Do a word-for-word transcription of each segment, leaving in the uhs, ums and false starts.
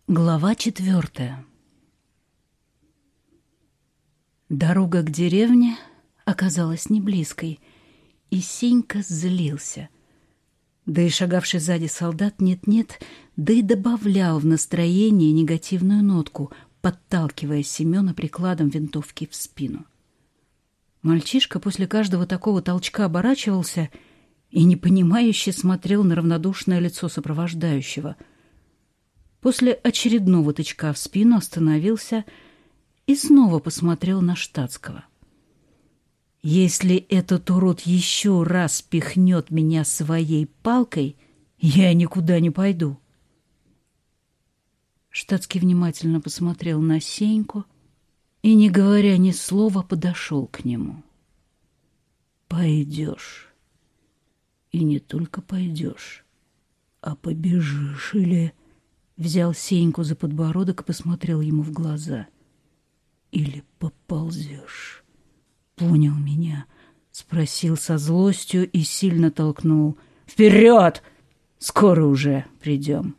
Глава четвертая. Дорога к деревне оказалась не близкой, и Сенька злился. Да и шагавший сзади солдат нет-нет, да и добавлял в настроение негативную нотку, подталкивая Семена прикладом винтовки в спину. Мальчишка после каждого такого толчка оборачивался и непонимающе смотрел на равнодушное лицо сопровождающего. После очередного тычка в спину остановился и снова посмотрел на штатского. «Если этот урод еще раз пихнет меня своей палкой, я никуда не пойду». Штатский внимательно посмотрел на Сеньку и, не говоря ни слова, подошел к нему. «Пойдешь. И не только пойдешь, а побежишь или...» Взял Сеньку за подбородок и посмотрел ему в глаза. «Или поползешь. Понял меня?» Спросил со злостью и сильно толкнул. «Вперед! Скоро уже придем!»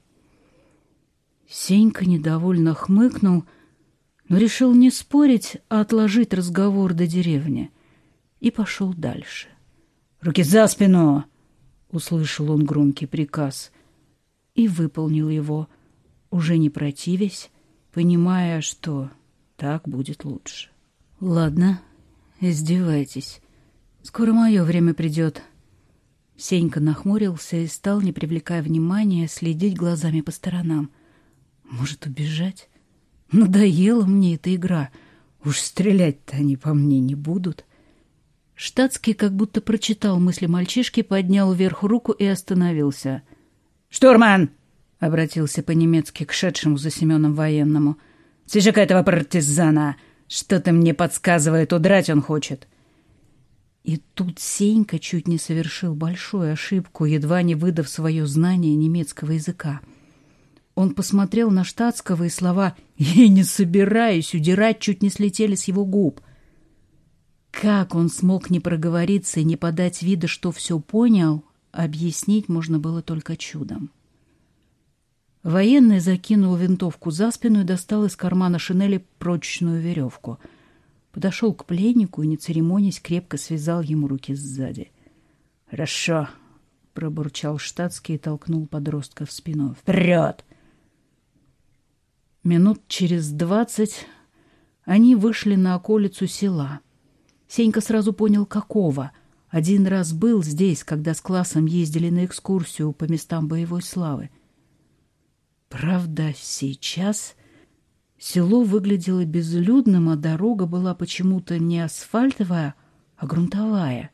Сенька недовольно хмыкнул, но решил не спорить, а отложить разговор до деревни. И пошел дальше. «Руки за спину!» — услышал он громкий приказ. И выполнил его, уже не противясь, понимая, что так будет лучше. «Ладно, издевайтесь. Скоро мое время придет». Сенька нахмурился и стал, не привлекая внимания, следить глазами по сторонам. «Может, убежать? Надоела мне эта игра. Уж стрелять-то они по мне не будут». Штатский, как будто прочитал мысли мальчишки, поднял вверх руку и остановился. «Штурман!» — обратился по-немецки к шедшему за Семеном военному. «Свяжи-ка этого партизана! Что-то мне подсказывает, удрать он хочет!» И тут Сенька чуть не совершил большую ошибку, едва не выдав свое знание немецкого языка. Он посмотрел на штатского, и слова «я не собираюсь удирать» чуть не слетели с его губ. Как он смог не проговориться и не подать вида, что все понял, объяснить можно было только чудом. Военный закинул винтовку за спину и достал из кармана шинели прочную веревку. Подошел к пленнику и, не церемонясь, крепко связал ему руки сзади. «Хорошо», — пробурчал штатский и толкнул подростка в спину. «Вперед!» Минут через двадцать они вышли на околицу села. Сенька сразу понял, какого. Один раз был здесь, когда с классом ездили на экскурсию по местам боевой славы. Правда, сейчас село выглядело безлюдным, а дорога была почему-то не асфальтовая, а грунтовая.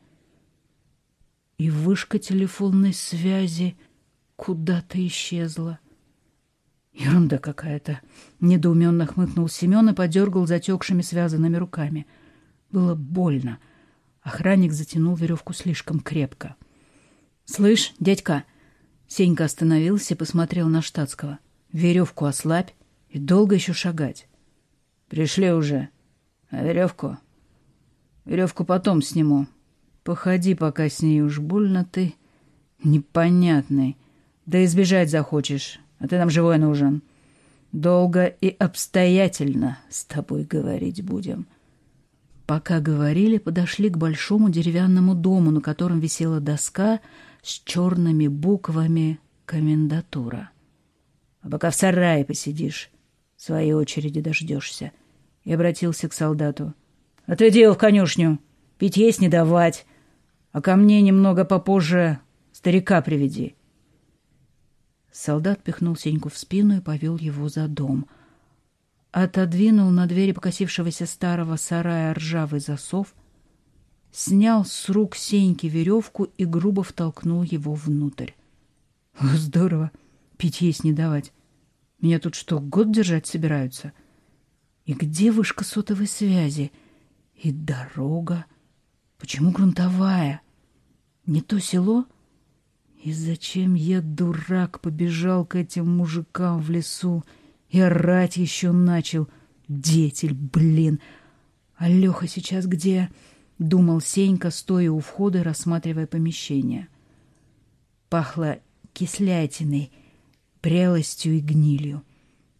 И вышка телефонной связи куда-то исчезла. Ерунда какая-то. Недоуменно хмыкнул Семен и подергал затекшими связанными руками. Было больно. Охранник затянул веревку слишком крепко. «Слышь, дядька!» Сенька остановился и посмотрел на штатского. «Веревку ослабь и долго еще шагать». «Пришли уже. А веревку? Веревку потом сниму. Походи пока с ней, уж больно ты непонятный. Да избежать захочешь, а ты нам живой нужен. Долго и обстоятельно с тобой говорить будем». Пока говорили, подошли к большому деревянному дому, на котором висела доска с черными буквами «Комендатура». «А пока в сарае посидишь, своей очереди дождешься». И обратился к солдату. «Отведи его в конюшню, пить есть не давать, а ко мне немного попозже старика приведи». Солдат пихнул Сеньку в спину и повел его за дом. Отодвинул на двери покосившегося старого сарая ржавый засов, снял с рук Сеньки веревку и грубо втолкнул его внутрь. «Здорово, пить есть не давать. Меня тут что, год держать собираются? И где вышка сотовой связи? И дорога? Почему грунтовая? Не то село? И зачем я, дурак, побежал к этим мужикам в лесу и орать еще начал? Детель, блин! А Леха сейчас где?» — думал Сенька, стоя у входа и рассматривая помещение. Пахло кислятиной, прелостью и гнилью.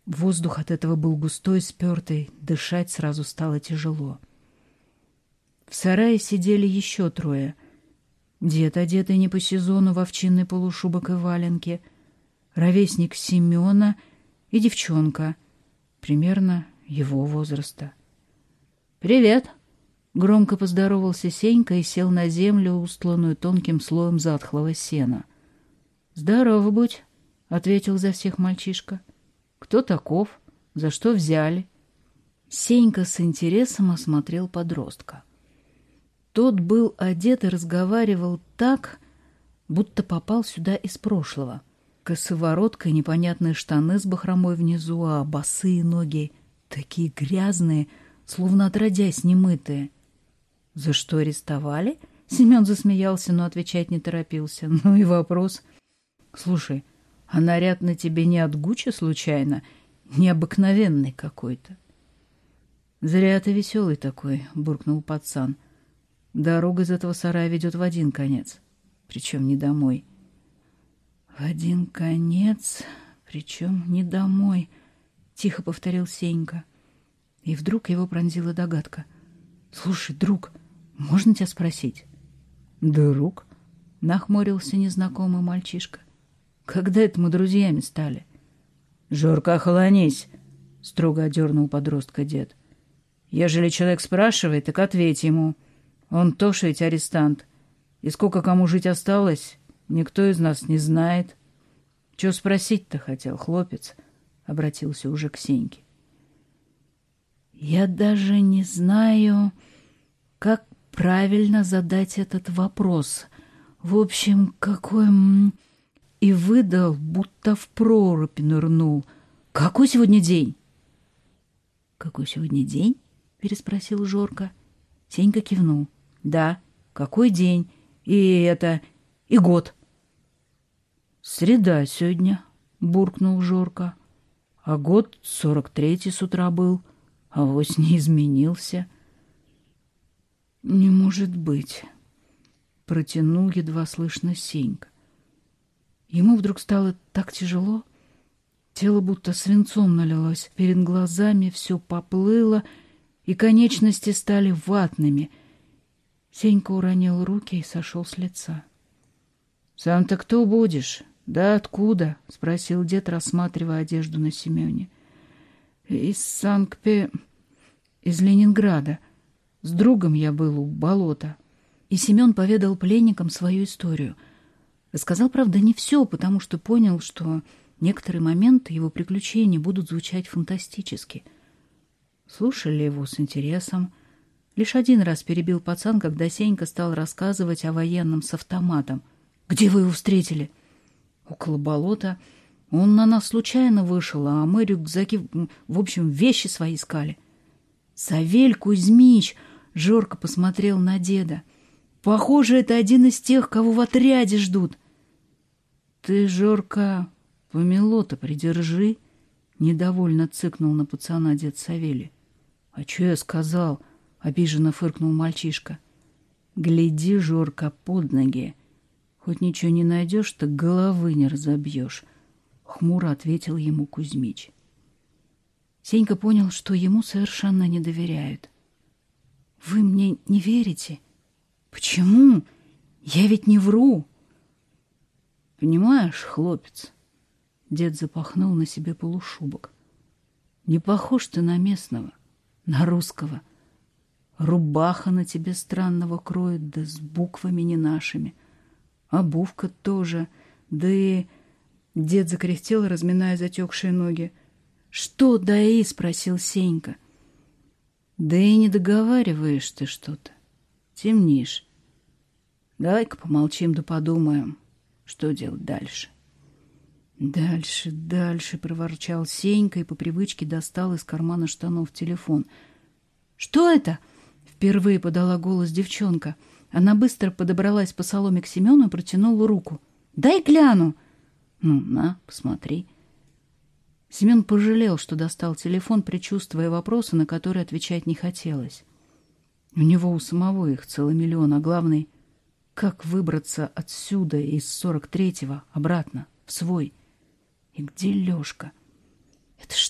Воздух от этого был густой, спертый, дышать сразу стало тяжело. В сарае сидели еще трое. Дед, одетый не по сезону в овчинный полушубок и валенки, ровесник Семена и девчонка, примерно его возраста. «Привет!» — громко поздоровался Сенька и сел на землю, устланную тонким слоем затхлого сена. «Здорово будь!» — ответил за всех мальчишка. «Кто таков? За что взяли?» Сенька с интересом осмотрел подростка. Тот был одет и разговаривал так, будто попал сюда из прошлого. Косоворотка и непонятные штаны с бахромой внизу, а босые ноги такие грязные, словно отродясь немытые. «За что арестовали?» Семен засмеялся, но отвечать не торопился. Ну и вопрос. «Слушай, а наряд на тебе не от Гуччи случайно? Необыкновенный какой-то». «Зря ты веселый такой», — буркнул пацан. «Дорога из этого сарая ведет в один конец, причем не домой». «В один конец, причем не домой», — тихо повторил Сенька. И вдруг его пронзила догадка. «Слушай, друг, можно тебя спросить?» «Друг?» — нахмурился незнакомый мальчишка. «Когда это мы друзьями стали?» «Жорка, охолонись!» — строго одернул подростка дед. «Ежели человек спрашивает, так ответь ему. Он тоже ведь арестант. И сколько кому жить осталось, никто из нас не знает». «Чего спросить-то хотел, хлопец?» — обратился уже к Сеньке. «Я даже не знаю, как правильно задать этот вопрос. В общем, какой...» И выдал, будто в прорубь нырнул. «Какой сегодня день?» «Какой сегодня день?» — переспросил Жорка. Сенька кивнул. «Да, какой день? И это... и год». «Среда сегодня», — буркнул Жорка. «А год сорок третий с утра был, а вось не изменился». «Не может быть», — протянул едва слышно Сенька. Ему вдруг стало так тяжело, тело будто свинцом налилось, перед глазами все поплыло, и конечности стали ватными. Сенька уронил руки и сошел с лица. «Сам-то кто будешь? Да откуда?» — спросил дед, рассматривая одежду на Семене. «Из Санкт-Пе... из Ленинграда. С другом я был у болота». И Семен поведал пленникам свою историю. Рассказал, правда, не все, потому что понял, что некоторые моменты его приключений будут звучать фантастически. Слушали его с интересом. Лишь один раз перебил пацан, когда Сенька стал рассказывать о военном с автоматом. «Где вы его встретили?» «Около болота. Он на нас случайно вышел, а мы рюкзаки, в общем, вещи свои искали». «Савель Кузьмич!» — Жорка посмотрел на деда. «Похоже, это один из тех, кого в отряде ждут». «Ты, Жорка, помело-то придержи!» — недовольно цыкнул на пацана дед Савелий. «А что я сказал?» — обиженно фыркнул мальчишка. «Гляди, Жорка, под ноги. Хоть ничего не найдешь, так головы не разобьешь», — хмуро ответил ему Кузьмич. Сенька понял, что ему совершенно не доверяют. «Вы мне не верите?» «Почему? Я ведь не вру!» «Понимаешь, хлопец?» Дед запахнул на себе полушубок. «Не похож ты на местного, на русского. Рубаха на тебе странного кроет, да с буквами не нашими. Обувка тоже, да и...» Дед закряхтел, разминая затекшие ноги. «Что да и?» — спросил Сенька. «Да и не договариваешь ты что-то. Темнишь. Давай-ка помолчим да подумаем, что делать дальше». «Дальше, дальше», — проворчал Сенька и по привычке достал из кармана штанов телефон. «Что это?» — впервые подала голос девчонка. Она быстро подобралась по соломе к Семену и протянула руку. «Дай гляну». «Ну, на, посмотри». Семен пожалел, что достал телефон, предчувствуя вопросы, на которые отвечать не хотелось. У него у самого их целый миллион, а главный — как выбраться отсюда из сорок третьего обратно, в свой? И где Лёшка? «Это что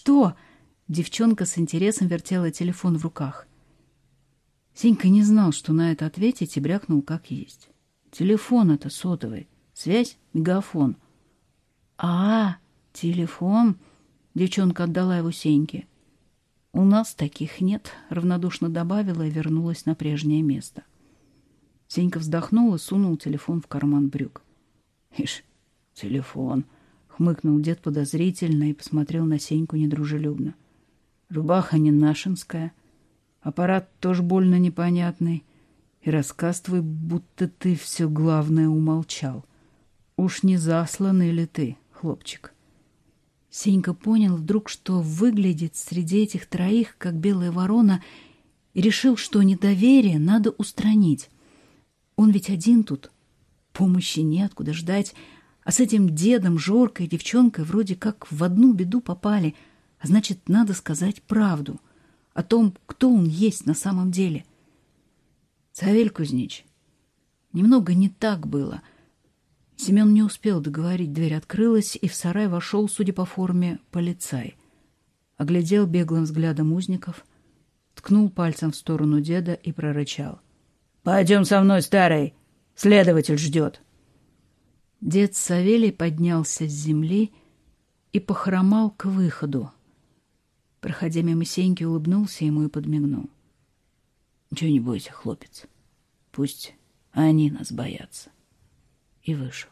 что?» Девчонка с интересом вертела телефон в руках. Сенька не знал, что на это ответить, и брякнул как есть. «Телефон это сотовый. Связь — мегафон». «А, телефон?» — девчонка отдала его Сеньке. «У нас таких нет», — равнодушно добавила и вернулась на прежнее место. Сенька вздохнул и сунул телефон в карман брюк. «Ишь, телефон!» — хмыкнул дед подозрительно и посмотрел на Сеньку недружелюбно. «Рубаха не нашинская, аппарат тоже больно непонятный, и рассказ твой, будто ты все главное умолчал. Уж не засланный ли ты, хлопчик?» Сенька понял вдруг, что выглядит среди этих троих, как белая ворона, и решил, что недоверие надо устранить. Он ведь один тут, помощи неоткуда ждать, а с этим дедом, Жоркой и девчонкой вроде как в одну беду попали, а значит, надо сказать правду о том, кто он есть на самом деле. «Савель Кузнич, немного не так было». Семен не успел договорить, дверь открылась, и в сарай вошел, судя по форме, полицай. Оглядел беглым взглядом узников, ткнул пальцем в сторону деда и прорычал: «Пойдем со мной, старый, следователь ждет». Дед Савелий поднялся с земли и похромал к выходу. Проходя мимо Сеньки, улыбнулся ему и подмигнул. «Ничего не бойся, хлопец, пусть они нас боятся». И вышел.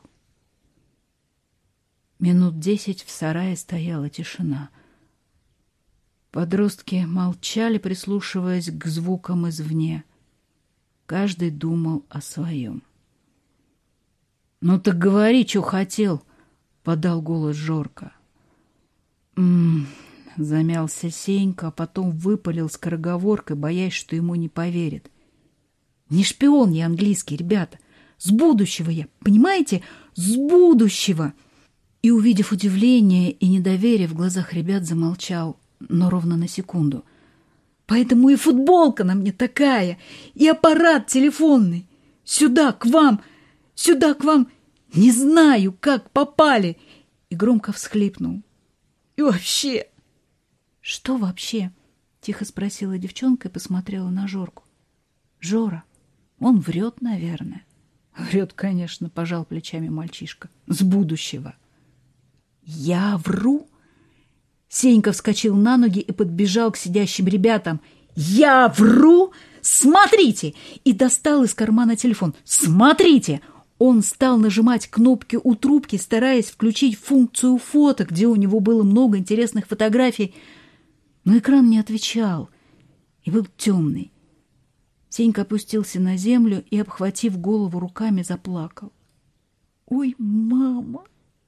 Минут десять в сарае стояла тишина. Подростки молчали, прислушиваясь к звукам извне. Каждый думал о своем. «Ну так говори, что хотел», — подал голос Жорка. «М-м-м», замялся Сенька, а потом выпалил скороговоркой, боясь, что ему не поверят. «Не шпион я английский, ребята. С будущего я, понимаете? С будущего!» И, увидев удивление и недоверие в глазах ребят, замолчал, но ровно на секунду. «Поэтому и футболка на мне такая, и аппарат телефонный. Сюда, к вам, сюда, к вам. Не знаю, как попали!» И громко всхлипнул. «И вообще...» «Что вообще?» — тихо спросила девчонка и посмотрела на Жорку. «Жора, он врет, наверное». «Врет, конечно», — пожал плечами мальчишка. «С будущего». «Я вру?» Сенька вскочил на ноги и подбежал к сидящим ребятам. «Я вру? Смотрите!» И достал из кармана телефон. «Смотрите!» Он стал нажимать кнопки у трубки, стараясь включить функцию фото, где у него было много интересных фотографий. Но экран не отвечал и был темный. Сенька опустился на землю и, обхватив голову руками, заплакал. «Ой, мама,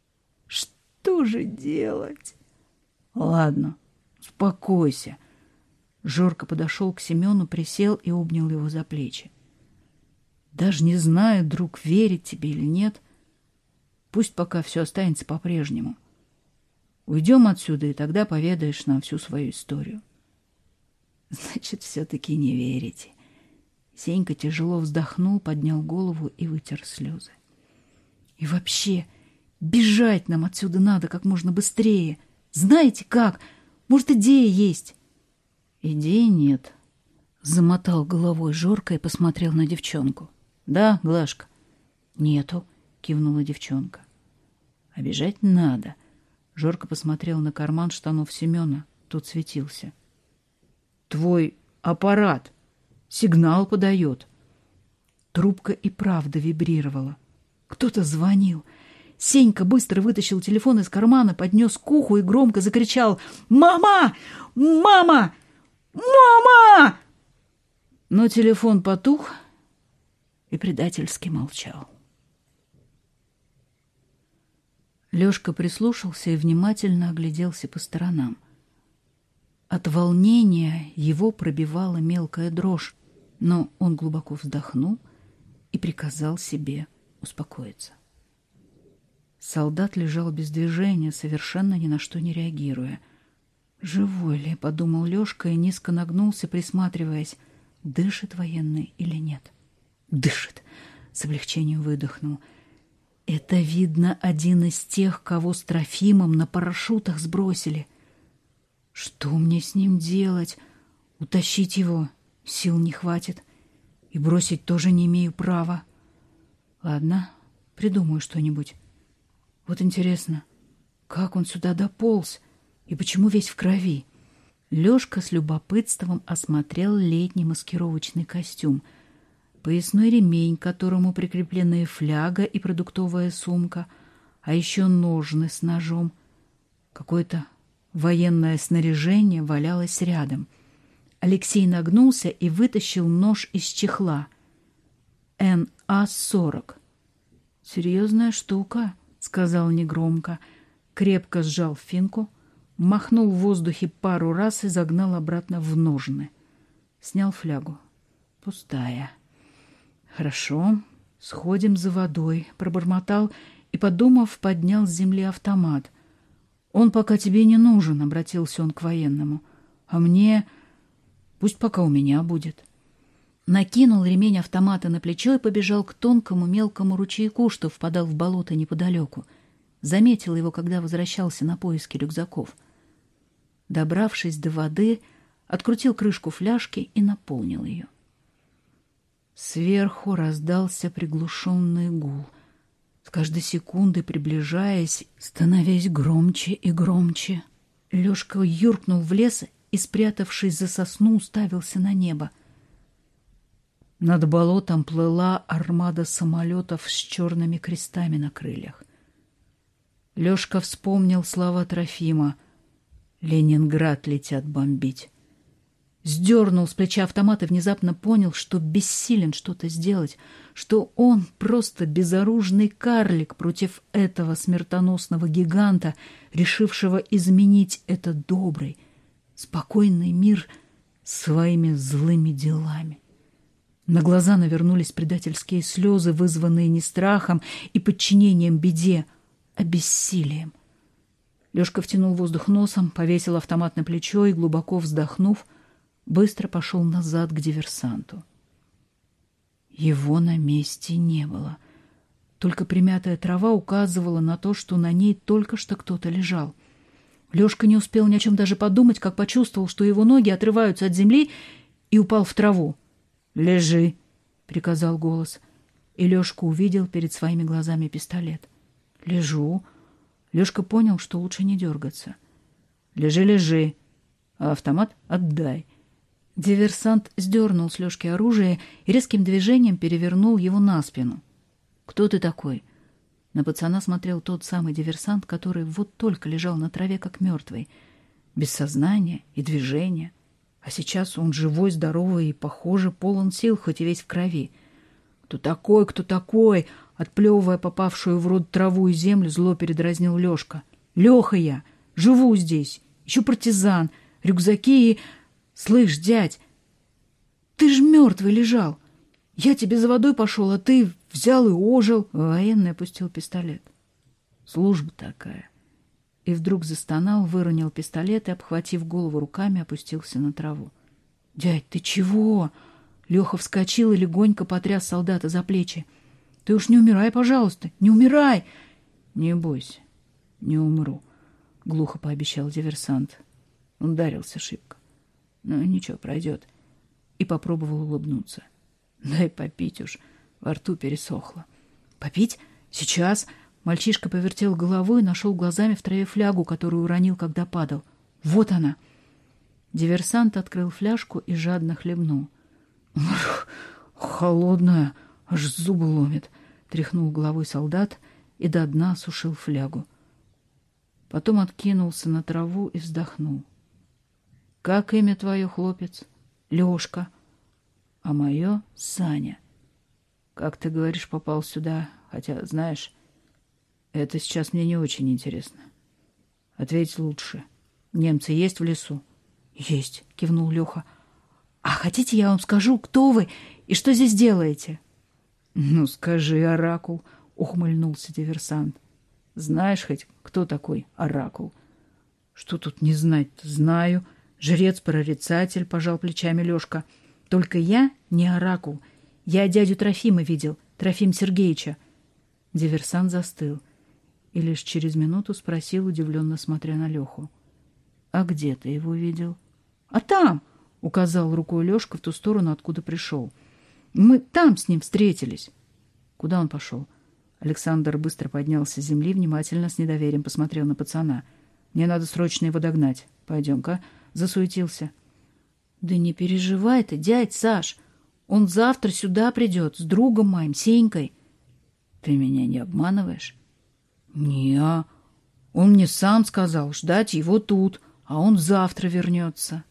что же делать?» «Ладно, успокойся». Жорка подошел к Семену, присел и обнял его за плечи. «Даже не знаю, друг, верить тебе или нет. Пусть пока все останется по-прежнему. Уйдем отсюда, и тогда поведаешь нам всю свою историю». «Значит, все-таки не верите». Сенька тяжело вздохнул, поднял голову и вытер слезы. «И вообще, бежать нам отсюда надо как можно быстрее. Знаете как? Может, идея есть?» «Идеи нет», — замотал головой Жорка и посмотрел на девчонку. «Да, Глашка?» «Нету», — кивнула девчонка. «А бежать надо». Жорка посмотрел на карман штанов Семена. Тот светился. «Твой аппарат сигнал подает». Трубка и правда вибрировала. Кто-то звонил. Сенька быстро вытащил телефон из кармана, поднес к уху и громко закричал: «Мама! Мама! Мама!» Но телефон потух и предательски молчал. Лёшка прислушался и внимательно огляделся по сторонам. От волнения его пробивала мелкая дрожь, но он глубоко вздохнул и приказал себе успокоиться. Солдат лежал без движения, совершенно ни на что не реагируя. «Живой ли?» — подумал Лёшка и низко нагнулся, присматриваясь, дышит военный или нет. «Дышит!» — с облегчением выдохнул. «Это, видно, один из тех, кого с Трофимом на парашютах сбросили». Что мне с ним делать? Утащить его сил не хватит. И бросить тоже не имею права. Ладно, придумаю что-нибудь. Вот интересно, как он сюда дополз? И почему весь в крови? Лёшка с любопытством осмотрел летний маскировочный костюм. Поясной ремень, к которому прикреплены фляга и продуктовая сумка, а еще ножны с ножом. Какое-то военное снаряжение валялось рядом. Алексей нагнулся и вытащил нож из чехла. эн а сорок. «Серьезная штука», — сказал негромко, крепко сжал финку, махнул в воздухе пару раз и загнал обратно в ножны. Снял флягу. Пустая. «Хорошо, сходим за водой», — пробормотал и, подумав, поднял с земли автомат. «Он пока тебе не нужен», — обратился он к военному. «А мне... пусть пока у меня будет». Накинул ремень автомата на плечо и побежал к тонкому мелкому ручейку, что впадал в болото неподалеку. Заметил его, когда возвращался на поиски рюкзаков. Добравшись до воды, открутил крышку фляжки и наполнил ее. Сверху раздался приглушенный гул, с каждой секундой приближаясь, становясь громче и громче. Лёшка юркнул в лес и, спрятавшись за сосну, уставился на небо. Над болотом плыла армада самолетов с черными крестами на крыльях. Лёшка вспомнил слова Трофима: «Ленинград летят бомбить». Сдернул с плеча автомат и внезапно понял, что бессилен что-то сделать, что он просто безоружный карлик против этого смертоносного гиганта, решившего изменить этот добрый, спокойный мир своими злыми делами. На глаза навернулись предательские слезы, вызванные не страхом и подчинением беде, а бессилием. Лёшка втянул воздух носом, повесил автомат на плечо и, глубоко вздохнув, быстро пошел назад к диверсанту. Его на месте не было. Только примятая трава указывала на то, что на ней только что кто-то лежал. Лёшка не успел ни о чем даже подумать, как почувствовал, что его ноги отрываются от земли, и упал в траву. «Лежи!» — приказал голос. И Лёшка увидел перед своими глазами пистолет. «Лежу!» Лёшка понял, что лучше не дергаться. «Лежи, лежи! А автомат отдай!» Диверсант сдернул с Лёшки оружие и резким движением перевернул его на спину. «Кто ты такой?» На пацана смотрел тот самый диверсант, который вот только лежал на траве, как мертвый, без сознания и движения. А сейчас он живой, здоровый и, похоже, полон сил, хоть и весь в крови. «Кто такой, кто такой?» Отплевывая попавшую в рот траву и землю, зло передразнил Лёшка. «Лёха я! Живу здесь! Еще партизан! Рюкзаки и... Слышь, дядь, ты ж мертвый лежал! Я тебе за водой пошел, а ты взял и ожил!» Военный опустил пистолет. «Служба такая!» И вдруг застонал, выронил пистолет и, обхватив голову руками, опустился на траву. «Дядь, ты чего?» Лёха вскочил и легонько потряс солдата за плечи. «Ты уж не умирай, пожалуйста, не умирай!» «Не бойся, не умру», — глухо пообещал диверсант. Он ударился шибко. «Ну, ничего, пройдет». И попробовал улыбнуться. «Дай попить уж», во рту пересохло. «Попить? Сейчас?» Мальчишка повертел головой и нашел глазами в траве флягу, которую уронил, когда падал. «Вот она!» Диверсант открыл фляжку и жадно хлебнул. «Холодная, аж зубы ломит», — тряхнул головой солдат и до дна осушил флягу. Потом откинулся на траву и вздохнул. «Как имя твое, хлопец?» «Лёшка». «А мое — Саня. Как ты говоришь, попал сюда, хотя, знаешь, это сейчас мне не очень интересно. Ответь лучше. Немцы есть в лесу?» «Есть», — кивнул Лёха. «А хотите, я вам скажу, кто вы и что здесь делаете?» «Ну, скажи, оракул», — ухмыльнулся диверсант. «Знаешь хоть, кто такой оракул?» «Что тут не знать-то? Знаю. Жрец-прорицатель», — пожал плечами Лёшка. «Только я не оракул. Я дядю Трофима видел, Трофим Сергеевича». Диверсант застыл и лишь через минуту спросил, удивленно смотря на Лёху. А где ты его видел? А там, указал рукой Лёшка в ту сторону, откуда пришел. Мы там с ним встретились. Куда он пошел? Александр быстро поднялся с земли, внимательно, с недоверием посмотрел на пацана. Мне надо срочно его догнать. Пойдем-ка. Засуетился. Да не переживай ты, дядь Саш. Он завтра сюда придет с другом моим, Сенькой. Ты меня не обманываешь? Не, он мне сам сказал ждать его тут, а он завтра вернется.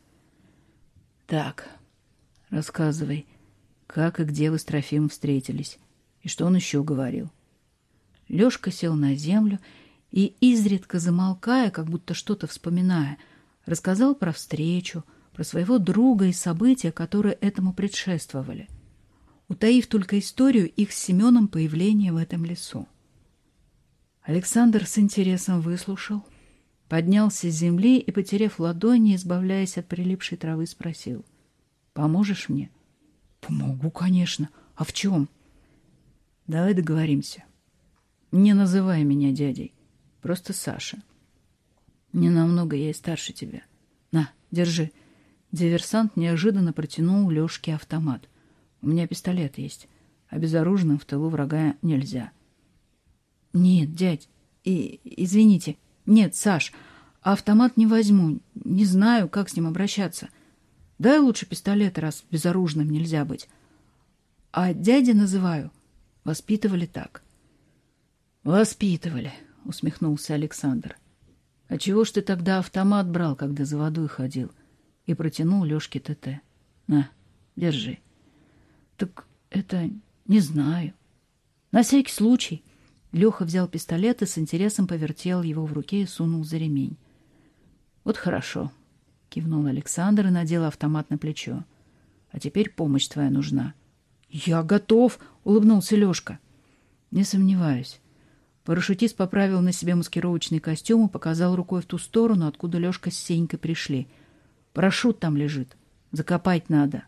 Так, рассказывай, как и где вы с Трофимом встретились, и что он еще говорил. Лёшка сел на землю и, изредка замолкая, как будто что-то вспоминая, рассказал про встречу, про своего друга и события, которые этому предшествовали, утаив только историю их с Семеном появления в этом лесу. Александр с интересом выслушал, поднялся с земли и, потеряв ладони, избавляясь от прилипшей травы, спросил. «Поможешь мне?» «Помогу, конечно. А в чем?» «Давай договоримся. Не называй меня дядей. Просто Саша. Не намного я и старше тебя. На, держи». Диверсант неожиданно протянул Лёшке автомат. «У меня пистолет есть, а безоружным в тылу врага нельзя». «Нет, дядь, и, извините. Нет, Саш, автомат не возьму. Не знаю, как с ним обращаться. Дай лучше пистолет, раз безоружным нельзя быть. А дядя называю. Воспитывали так». «Воспитывали», — усмехнулся Александр. «А чего ж ты тогда автомат брал, когда за водой ходил?» И протянул Лёшке ТТ. «На, держи». «Так это не знаю. На всякий случай». Лёха взял пистолет и с интересом повертел его в руке и сунул за ремень. «Вот хорошо», — кивнул Александр и надел автомат на плечо. «А теперь помощь твоя нужна». «Я готов», — улыбнулся Лёшка. «Не сомневаюсь». Парашютист поправил на себе маскировочный костюм и показал рукой в ту сторону, откуда Лёшка с Сенькой пришли. «Парашют там лежит. Закопать надо».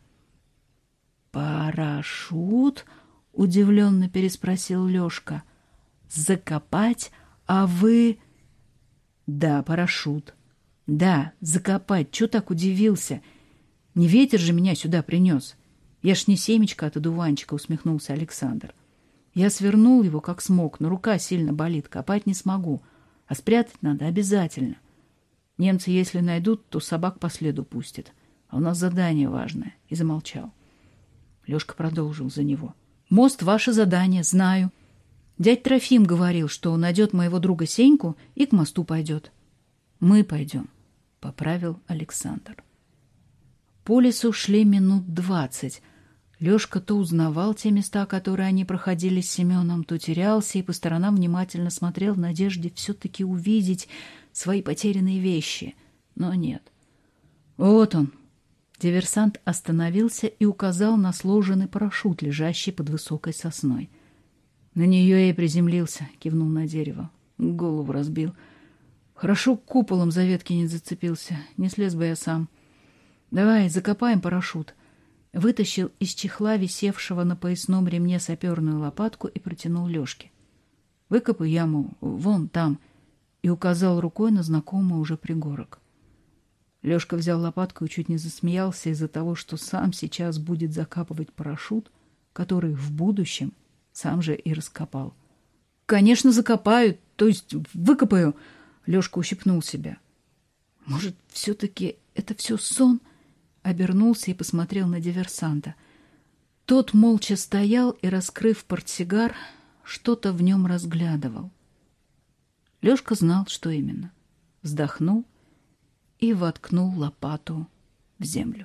«Парашют?» — удивленно переспросил Лёшка. «Закопать? А вы...» «Да, парашют. Да, закопать. Чё так удивился? Не ветер же меня сюда принес. Я ж не семечко от одуванчика», — усмехнулся Александр. «Я свернул его как смог, но рука сильно болит, копать не смогу. А спрятать надо обязательно. Немцы, если найдут, то собак по следу пустят. А у нас задание важное». И замолчал. Лёшка продолжил за него. «Мост — ваше задание, знаю. Дядь Трофим говорил, что найдет моего друга Сеньку и к мосту пойдет». «Мы пойдем», — поправил Александр. По лесу шли минут двадцать. Лёшка то узнавал те места, которые они проходили с Семеном, то терялся и по сторонам внимательно смотрел в надежде все-таки увидеть свои потерянные вещи. Но нет. Вот он. Диверсант остановился и указал на сложенный парашют, лежащий под высокой сосной. «На нее я и приземлился», — кивнул на дерево. Голову разбил. Хорошо куполом за ветки не зацепился. Не слез бы я сам. «Давай, закопаем парашют». Вытащил из чехла, висевшего на поясном ремне, саперную лопатку и протянул Лёшке. «Выкопай яму вон там», и указал рукой на знакомый уже пригорок. Лёшка взял лопатку и чуть не засмеялся из-за того, что сам сейчас будет закапывать парашют, который в будущем сам же и раскопал. «Конечно, закопаю, то есть выкопаю», — Лёшка ущипнул себя. «Может, все-таки это все сон?» Обернулся и посмотрел на диверсанта. Тот молча стоял и, раскрыв портсигар, что-то в нем разглядывал. Лёшка знал, что именно. Вздохнул и воткнул лопату в землю.